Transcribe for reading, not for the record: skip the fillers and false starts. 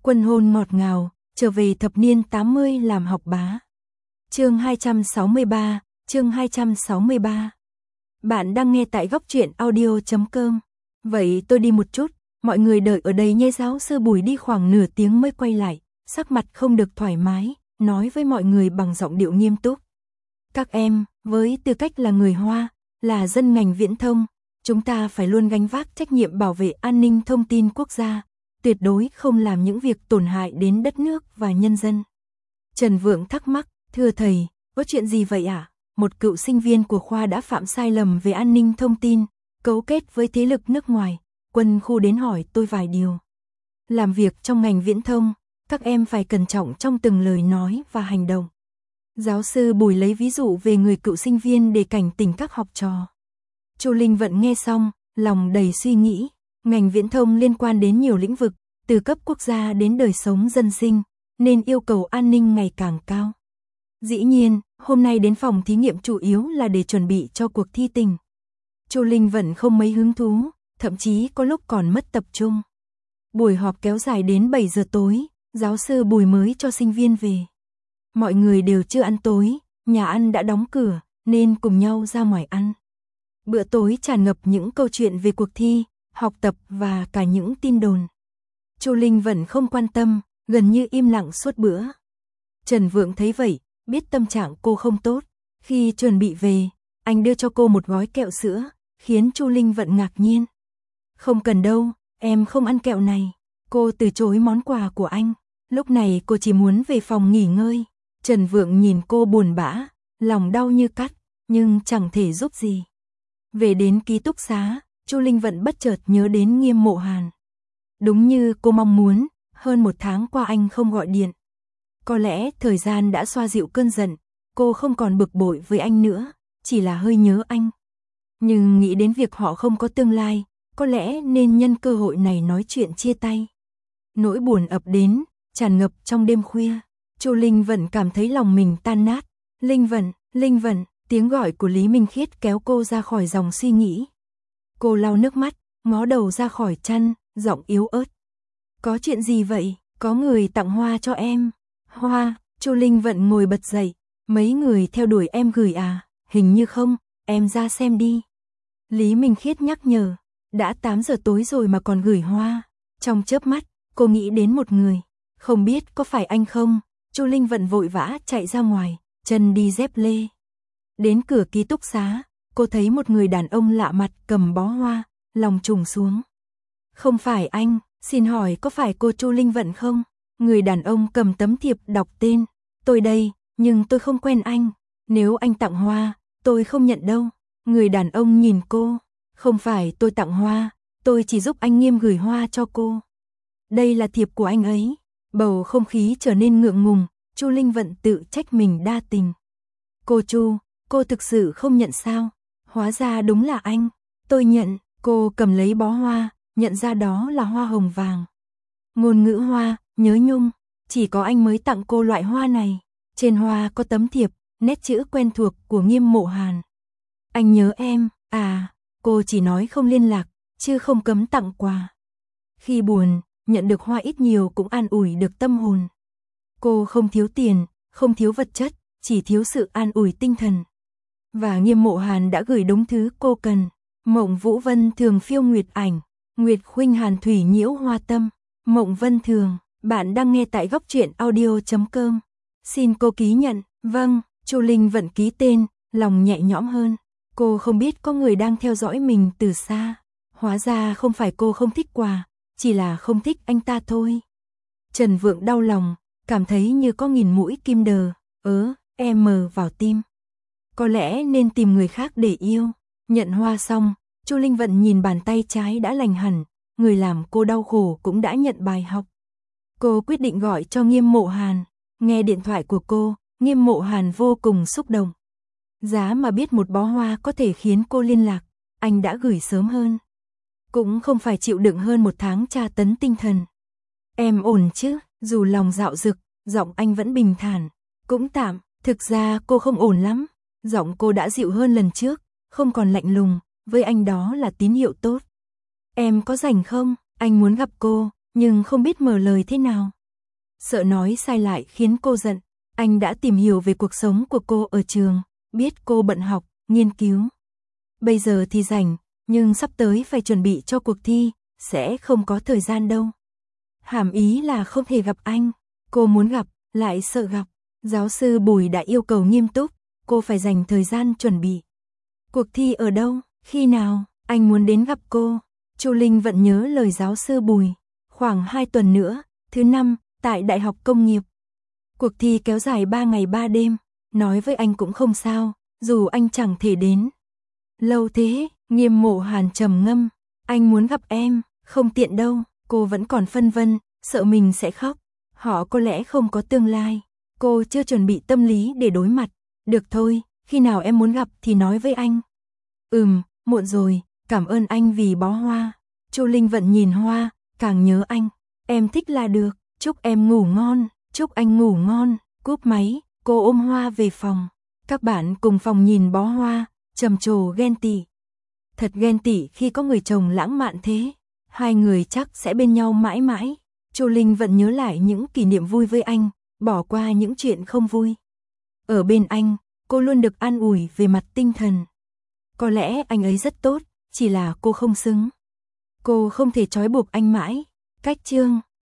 Quân hôn ngọt ngào, trở về thập niên 80 làm học bá. Chương 263, chương 263. Bạn đang nghe tại góc truyện audio.com. Vậy tôi đi một chút, mọi người đợi ở đây nhé. Giáo sư Bùi đi khoảng nửa tiếng mới quay lại, sắc mặt không được thoải mái, nói với mọi người bằng giọng điệu nghiêm túc. Các em, với tư cách là người Hoa, là dân ngành viễn thông, chúng ta phải luôn gánh vác trách nhiệm bảo vệ an ninh thông tin quốc gia, tuyệt đối không làm những việc tổn hại đến đất nước và nhân dân. Trần Vượng thắc mắc, thưa thầy, có chuyện gì vậy ạ? Một cựu sinh viên của khoa đã phạm sai lầm về an ninh thông tin, cấu kết với thế lực nước ngoài. Quân khu đến hỏi tôi vài điều. Làm việc trong ngành viễn thông, các em phải cẩn trọng trong từng lời nói và hành động. Giáo sư Bùi lấy ví dụ về người cựu sinh viên để cảnh tỉnh các học trò. Chu Linh Vận nghe xong, lòng đầy suy nghĩ. Ngành viễn thông liên quan đến nhiều lĩnh vực, từ cấp quốc gia đến đời sống dân sinh, nên yêu cầu an ninh ngày càng cao. Dĩ nhiên, hôm nay đến phòng thí nghiệm chủ yếu là để chuẩn bị cho cuộc thi tình. Chu Linh Vận không mấy hứng thú, thậm chí có lúc còn mất tập trung. Buổi họp kéo dài đến 7 giờ tối, giáo sư Bùi mới cho sinh viên về. Mọi người đều chưa ăn tối, nhà ăn đã đóng cửa, nên cùng nhau ra ngoài ăn. Bữa tối tràn ngập những câu chuyện về cuộc thi, học tập và cả những tin đồn. Chu Linh Vận không quan tâm, gần như im lặng suốt bữa. Trần Vượng thấy vậy, biết tâm trạng cô không tốt. Khi chuẩn bị về, anh đưa cho cô một gói kẹo sữa, khiến Chu Linh Vận ngạc nhiên. Không cần đâu, em không ăn kẹo này. Cô từ chối món quà của anh. Lúc này cô chỉ muốn về phòng nghỉ ngơi. Trần Vượng nhìn cô buồn bã, lòng đau như cắt, nhưng chẳng thể giúp gì. Về đến ký túc xá, Chu Linh Vận bất chợt nhớ đến Nghiêm Mộ Hàn. Đúng như cô mong muốn, hơn 1 tháng qua anh không gọi điện. Có lẽ thời gian đã xoa dịu cơn giận, cô không còn bực bội với anh nữa, chỉ là hơi nhớ anh. Nhưng nghĩ đến việc họ không có tương lai, có lẽ nên nhân cơ hội này nói chuyện chia tay. Nỗi buồn ập đến, tràn ngập trong đêm khuya. Chu Linh Vận cảm thấy lòng mình tan nát. Linh Vận, tiếng gọi của Lý Minh Khiết kéo cô ra khỏi dòng suy nghĩ. Cô lau nước mắt, ngó đầu ra khỏi chăn, giọng yếu ớt. Có chuyện gì vậy? Có người tặng hoa cho em. Hoa? Chu Linh Vận ngồi bật dậy. Mấy người theo đuổi em gửi à? Hình như không, em ra xem đi. Lý Minh Khiết nhắc nhở. Đã 8 giờ tối rồi mà còn gửi hoa. Trong chớp mắt, cô nghĩ đến một người. Không biết có phải anh không? Chu Linh Vận vội vã chạy ra ngoài, chân đi dép lê. Đến cửa ký túc xá, cô thấy một người đàn ông lạ mặt cầm bó hoa, lòng trùng xuống. Không phải anh, xin hỏi có phải cô Chu Linh Vận không? Người đàn ông cầm tấm thiệp đọc tên. Tôi đây, nhưng tôi không quen anh. Nếu anh tặng hoa, tôi không nhận đâu. Người đàn ông nhìn cô. Không phải tôi tặng hoa, tôi chỉ giúp anh Nghiêm gửi hoa cho cô. Đây là thiệp của anh ấy. Bầu không khí trở nên ngượng ngùng, Chu Linh Vận tự trách mình đa tình. Cô Chu, cô thực sự không nhận sao? Hóa ra đúng là anh. Tôi nhận. Cô cầm lấy bó hoa, nhận ra đó là hoa hồng vàng. Ngôn ngữ hoa, nhớ nhung, chỉ có anh mới tặng cô loại hoa này. Trên hoa có tấm thiệp, nét chữ quen thuộc của Nghiêm Mộ Hàn. Anh nhớ em, à, cô chỉ nói không liên lạc, chứ không cấm tặng quà. Khi buồn, nhận được hoa ít nhiều cũng an ủi được tâm hồn. Cô không thiếu tiền, không thiếu vật chất, chỉ thiếu sự an ủi tinh thần. Và Nghiêm Mộ Hàn đã gửi đúng thứ cô cần. Mộng Vũ Vân Thường phiêu nguyệt ảnh, Nguyệt khuynh Hàn thủy nhiễu hoa tâm. Mộng Vân Thường, bạn đang nghe tại góc truyện audio.com. Xin cô ký nhận. Vâng, Chu Linh Vận ký tên, lòng nhẹ nhõm hơn. Cô không biết có người đang theo dõi mình từ xa. Hóa ra không phải cô không thích quà, chỉ là không thích anh ta thôi. Trần Vượng đau lòng, cảm thấy như có nghìn mũi kim đờ, mờ vào tim. Có lẽ nên tìm người khác để yêu. Nhận hoa xong, Chu Linh Vận nhìn bàn tay trái đã lành hẳn, người làm cô đau khổ cũng đã nhận bài học. Cô quyết định gọi cho Nghiêm Mộ Hàn. Nghe điện thoại của cô, Nghiêm Mộ Hàn vô cùng xúc động. Giá mà biết một bó hoa có thể khiến cô liên lạc, anh đã gửi sớm hơn. Cũng không phải chịu đựng hơn 1 tháng tra tấn tinh thần. Em ổn chứ? Dù lòng dạo dực, giọng anh vẫn bình thản. Cũng tạm, thực ra cô không ổn lắm. Giọng cô đã dịu hơn lần trước, không còn lạnh lùng, với anh đó là tín hiệu tốt. Em có rảnh không? Anh muốn gặp cô, nhưng không biết mở lời thế nào. Sợ nói sai lại khiến cô giận, anh đã tìm hiểu về cuộc sống của cô ở trường, biết cô bận học, nghiên cứu. Bây giờ thì rảnh, nhưng sắp tới phải chuẩn bị cho cuộc thi, sẽ không có thời gian đâu. Hàm ý là không thể gặp anh, cô muốn gặp, lại sợ gặp. Giáo sư Bùi đã yêu cầu nghiêm túc, cô phải dành thời gian chuẩn bị. Cuộc thi ở đâu, khi nào, anh muốn đến gặp cô. Chu Linh vẫn nhớ lời giáo sư Bùi. Khoảng 2 tuần nữa, thứ 5, tại Đại học Công nghiệp. Cuộc thi kéo dài 3 ngày 3 đêm, nói với anh cũng không sao, dù anh chẳng thể đến. Lâu thế, Nghiêm Mộ Hàn trầm ngâm, anh muốn gặp em, không tiện đâu, cô vẫn còn phân vân, sợ mình sẽ khóc. Họ có lẽ không có tương lai, cô chưa chuẩn bị tâm lý để đối mặt. Được thôi, khi nào em muốn gặp thì nói với anh. Muộn rồi, cảm ơn anh vì bó hoa. Chu Linh vẫn nhìn hoa, càng nhớ anh. Em thích là được, chúc em ngủ ngon, chúc anh ngủ ngon. Cúp máy, cô ôm hoa về phòng. Các bạn cùng phòng nhìn bó hoa, trầm trồ ghen tị. Thật ghen tị khi có người chồng lãng mạn thế. Hai người chắc sẽ bên nhau mãi mãi. Chu Linh vẫn nhớ lại những kỷ niệm vui với anh, bỏ qua những chuyện không vui. Ở bên anh, cô luôn được an ủi về mặt tinh thần. Có lẽ anh ấy rất tốt, chỉ là cô không xứng. Cô không thể trói buộc anh mãi. Cách chương